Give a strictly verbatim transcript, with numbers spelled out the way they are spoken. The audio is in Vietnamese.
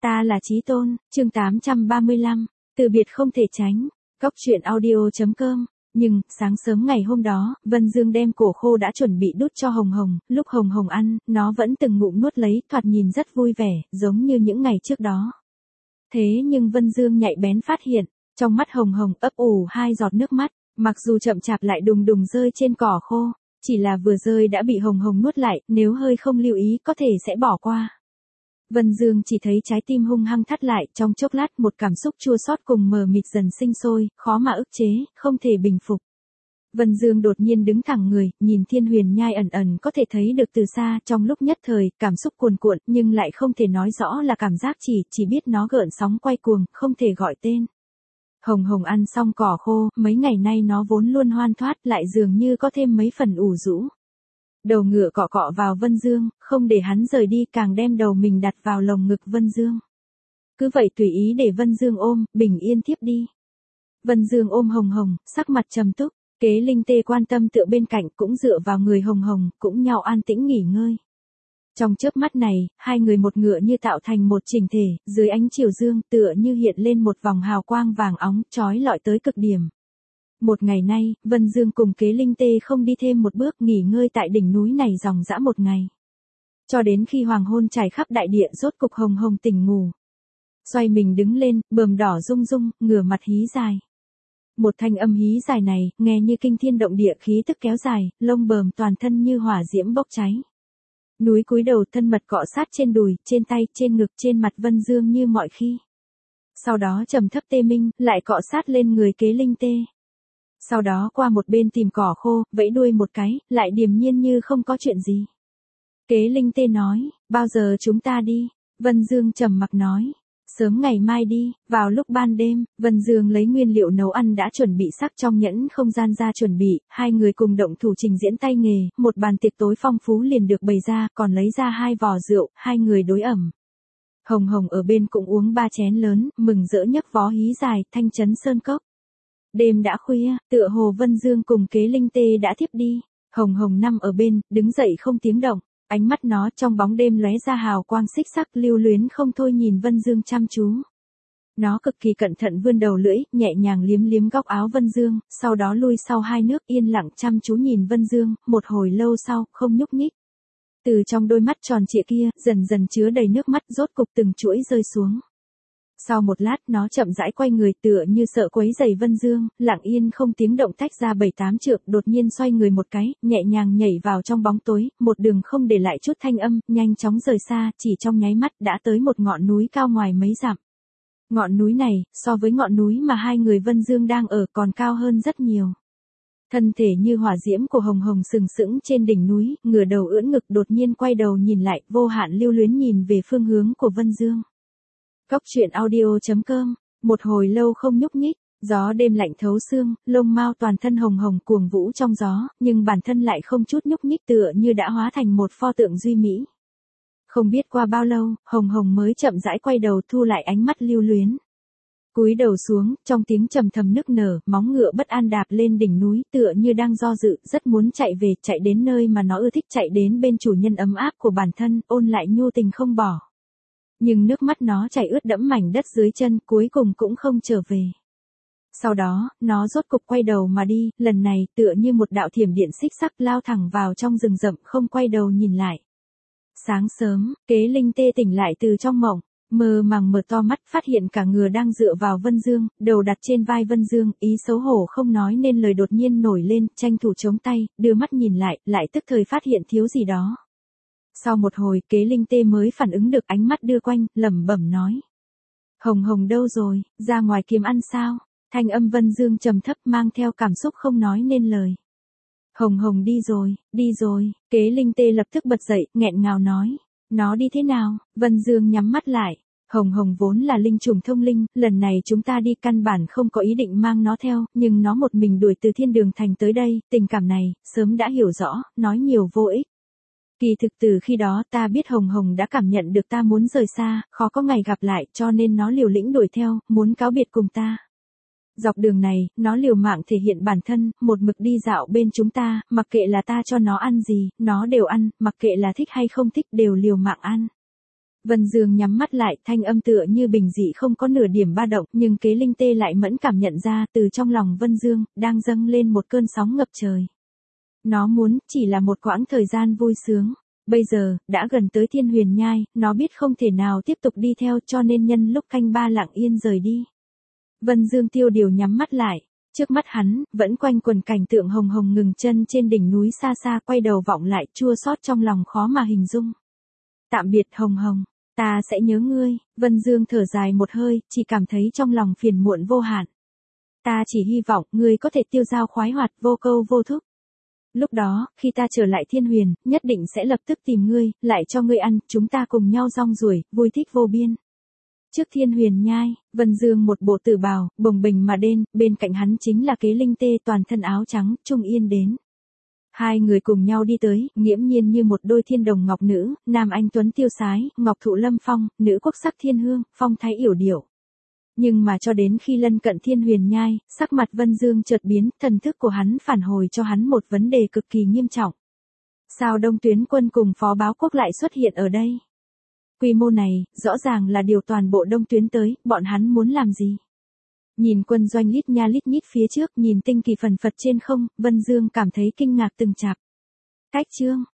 Ta là Chí Tôn, chương tám trăm ba mươi lăm, từ biệt không thể tránh, cóc truyện audio chấm com. Nhưng, sáng sớm ngày hôm đó, Vân Dương đem cổ khô đã chuẩn bị đút cho Hồng Hồng, lúc Hồng Hồng ăn, nó vẫn từng ngụm nuốt lấy, thoạt nhìn rất vui vẻ, giống như những ngày trước đó. Thế nhưng Vân Dương nhạy bén phát hiện, trong mắt Hồng Hồng ấp ủ hai giọt nước mắt, mặc dù chậm chạp lại đùng đùng rơi trên cỏ khô, chỉ là vừa rơi đã bị Hồng Hồng nuốt lại, nếu hơi không lưu ý có thể sẽ bỏ qua. Vân Dương chỉ thấy trái tim hung hăng thắt lại, trong chốc lát một cảm xúc chua xót cùng mờ mịt dần sinh sôi, khó mà ức chế, không thể bình phục. Vân Dương đột nhiên đứng thẳng người, nhìn Thiên Huyền Nhai ẩn ẩn có thể thấy được từ xa, trong lúc nhất thời, cảm xúc cuồn cuộn, nhưng lại không thể nói rõ là cảm giác chỉ, chỉ biết nó gợn sóng quay cuồng, không thể gọi tên. Hồng Hồng ăn xong cỏ khô, mấy ngày nay nó vốn luôn hoan thoát, lại dường như có thêm mấy phần ủ rũ. Đầu ngựa cọ cọ vào Vân Dương, không để hắn rời đi, càng đem đầu mình đặt vào lồng ngực Vân Dương. Cứ vậy tùy ý để Vân Dương ôm, bình yên thiếp đi. Vân Dương ôm Hồng Hồng, sắc mặt trầm túc, Kế Linh Tê quan tâm tựa bên cạnh cũng dựa vào người Hồng Hồng, cũng nhau an tĩnh nghỉ ngơi. Trong chớp mắt này, hai người một ngựa như tạo thành một chỉnh thể, dưới ánh chiều dương tựa như hiện lên một vòng hào quang vàng óng, chói lọi tới cực điểm. Một ngày nay, Vân Dương cùng Kế Linh Tê không đi thêm một bước, nghỉ ngơi tại đỉnh núi này dòng dã một ngày. Cho đến khi hoàng hôn trải khắp đại địa, rốt cục Hồng Hồng tỉnh ngủ. Xoay mình đứng lên, bờm đỏ rung rung, ngửa mặt hí dài. Một thanh âm hí dài này, nghe như kinh thiên động địa, khí tức kéo dài, lông bờm toàn thân như hỏa diễm bốc cháy. Núi cúi đầu, thân mật cọ sát trên đùi, trên tay, trên ngực, trên mặt Vân Dương như mọi khi. Sau đó trầm thấp tê minh, lại cọ sát lên người Kế Linh Tê. Sau đó qua một bên tìm cỏ khô, vẫy đuôi một cái, lại điềm nhiên như không có chuyện gì. Kế Linh Tê nói, bao giờ chúng ta đi? Vân Dương trầm mặc nói, sớm ngày mai đi. Vào lúc ban đêm, Vân Dương lấy nguyên liệu nấu ăn đã chuẩn bị sắc trong nhẫn không gian ra chuẩn bị, hai người cùng động thủ trình diễn tay nghề, một bàn tiệc tối phong phú liền được bày ra, còn lấy ra hai vò rượu, hai người đối ẩm. Hồng Hồng ở bên cũng uống ba chén lớn, mừng rỡ nhấc vó hí dài, thanh chấn sơn cốc. Đêm đã khuya, tựa hồ Vân Dương cùng Kế Linh Tê đã thiếp đi. Hồng Hồng nằm ở bên, đứng dậy không tiếng động, ánh mắt nó trong bóng đêm lóe ra hào quang xích sắc, lưu luyến không thôi nhìn Vân Dương chăm chú. Nó cực kỳ cẩn thận vươn đầu lưỡi, nhẹ nhàng liếm liếm góc áo Vân Dương, sau đó lui sau hai nước, yên lặng chăm chú nhìn Vân Dương, một hồi lâu sau, không nhúc nhích. Từ trong đôi mắt tròn trịa kia, dần dần chứa đầy nước mắt, rốt cục từng chuỗi rơi xuống. Sau một lát nó chậm rãi quay người, tựa như sợ quấy rầy Vân Dương, lặng yên không tiếng động tách ra bảy tám trượng, đột nhiên xoay người một cái, nhẹ nhàng nhảy vào trong bóng tối, một đường không để lại chút thanh âm, nhanh chóng rời xa, chỉ trong nháy mắt đã tới một ngọn núi cao ngoài mấy dặm. Ngọn núi này, so với ngọn núi mà hai người Vân Dương đang ở còn cao hơn rất nhiều. Thân thể như hỏa diễm của Hồng Hồng sừng sững trên đỉnh núi, ngửa đầu ưỡn ngực, đột nhiên quay đầu nhìn lại, vô hạn lưu luyến nhìn về phương hướng của Vân Dương. Cóc truyện audio chấm com. Một hồi lâu không nhúc nhích, gió đêm lạnh thấu xương, lông mao toàn thân Hồng Hồng cuồng vũ trong gió, nhưng bản thân lại không chút nhúc nhích, tựa như đã hóa thành một pho tượng duy mỹ. Không biết qua bao lâu, Hồng Hồng mới chậm rãi quay đầu, thu lại ánh mắt lưu luyến. Cúi đầu xuống, trong tiếng trầm thầm nức nở, móng ngựa bất an đạp lên đỉnh núi, tựa như đang do dự, rất muốn chạy về, chạy đến nơi mà nó ưa thích, chạy đến bên chủ nhân ấm áp của bản thân, ôn lại nhu tình không bỏ. Nhưng nước mắt nó chảy ướt đẫm mảnh đất dưới chân, cuối cùng cũng không trở về. Sau đó, nó rốt cục quay đầu mà đi, lần này tựa như một đạo thiểm điện xích sắc lao thẳng vào trong rừng rậm, không quay đầu nhìn lại. Sáng sớm, Kế Linh Tê tỉnh lại từ trong mộng, mơ màng mở to mắt, phát hiện cả ngựa đang dựa vào Vân Dương, đầu đặt trên vai Vân Dương, ý xấu hổ không nói nên lời đột nhiên nổi lên, tranh thủ chống tay, đưa mắt nhìn lại, lại tức thời phát hiện thiếu gì đó. Sau một hồi, Kế Linh Tê mới phản ứng được, ánh mắt đưa quanh, lẩm bẩm nói. Hồng Hồng đâu rồi, ra ngoài kiếm ăn sao? Thanh âm Vân Dương trầm thấp mang theo cảm xúc không nói nên lời. Hồng Hồng đi rồi, đi rồi. Kế Linh Tê lập tức bật dậy, nghẹn ngào nói. Nó đi thế nào? Vân Dương nhắm mắt lại. Hồng Hồng vốn là linh trùng thông linh, lần này chúng ta đi căn bản không có ý định mang nó theo, nhưng nó một mình đuổi từ Thiên Đường Thành tới đây, tình cảm này, sớm đã hiểu rõ, nói nhiều vô ích. Kỳ thực từ khi đó ta biết Hồng Hồng đã cảm nhận được ta muốn rời xa, khó có ngày gặp lại, cho nên nó liều lĩnh đuổi theo, muốn cáo biệt cùng ta. Dọc đường này, nó liều mạng thể hiện bản thân, một mực đi dạo bên chúng ta, mặc kệ là ta cho nó ăn gì, nó đều ăn, mặc kệ là thích hay không thích đều liều mạng ăn. Vân Dương nhắm mắt lại, thanh âm tựa như bình dị không có nửa điểm ba động, nhưng Kế Linh Tê lại mẫn cảm nhận ra, từ trong lòng Vân Dương, đang dâng lên một cơn sóng ngập trời. Nó muốn, chỉ là một quãng thời gian vui sướng. Bây giờ, đã gần tới Thiên Huyền Nhai, nó biết không thể nào tiếp tục đi theo cho nên nhân lúc canh ba lặng yên rời đi. Vân Dương tiêu điều nhắm mắt lại. Trước mắt hắn, vẫn quanh quần cảnh tượng hồng hồng ngừng chân trên đỉnh núi xa xa, quay đầu vọng lại, chua xót trong lòng khó mà hình dung. Tạm biệt hồng hồng, ta sẽ nhớ ngươi. Vân Dương thở dài một hơi, chỉ cảm thấy trong lòng phiền muộn vô hạn. Ta chỉ hy vọng ngươi có thể tiêu dao khoái hoạt, vô câu vô thúc. Lúc đó, khi ta trở lại Thiên Huyền, nhất định sẽ lập tức tìm ngươi, lại cho ngươi ăn, chúng ta cùng nhau rong ruổi, vui thích vô biên. Trước Thiên Huyền Nhai, Vân Dương một bộ tử bào, bồng bềnh mà đen, bên cạnh hắn chính là Kế Linh Tê toàn thân áo trắng, Trung Yên đến. Hai người cùng nhau đi tới, nghiễm nhiên như một đôi thiên đồng ngọc nữ, nam anh tuấn tiêu sái, ngọc thụ lâm phong, nữ quốc sắc thiên hương, phong thái yểu điệu. Nhưng mà cho đến khi lân cận Thiên Huyền Nhai, sắc mặt Vân Dương chợt biến, thần thức của hắn phản hồi cho hắn một vấn đề cực kỳ nghiêm trọng. Sao Đông Tuyến Quân cùng Phó Báo Quốc lại xuất hiện ở đây? Quy mô này, rõ ràng là điều toàn bộ Đông Tuyến tới, bọn hắn muốn làm gì? Nhìn quân doanh lít nha lít nhít phía trước, nhìn tinh kỳ phần phật trên không, Vân Dương cảm thấy kinh ngạc từng chạp. Cách chương,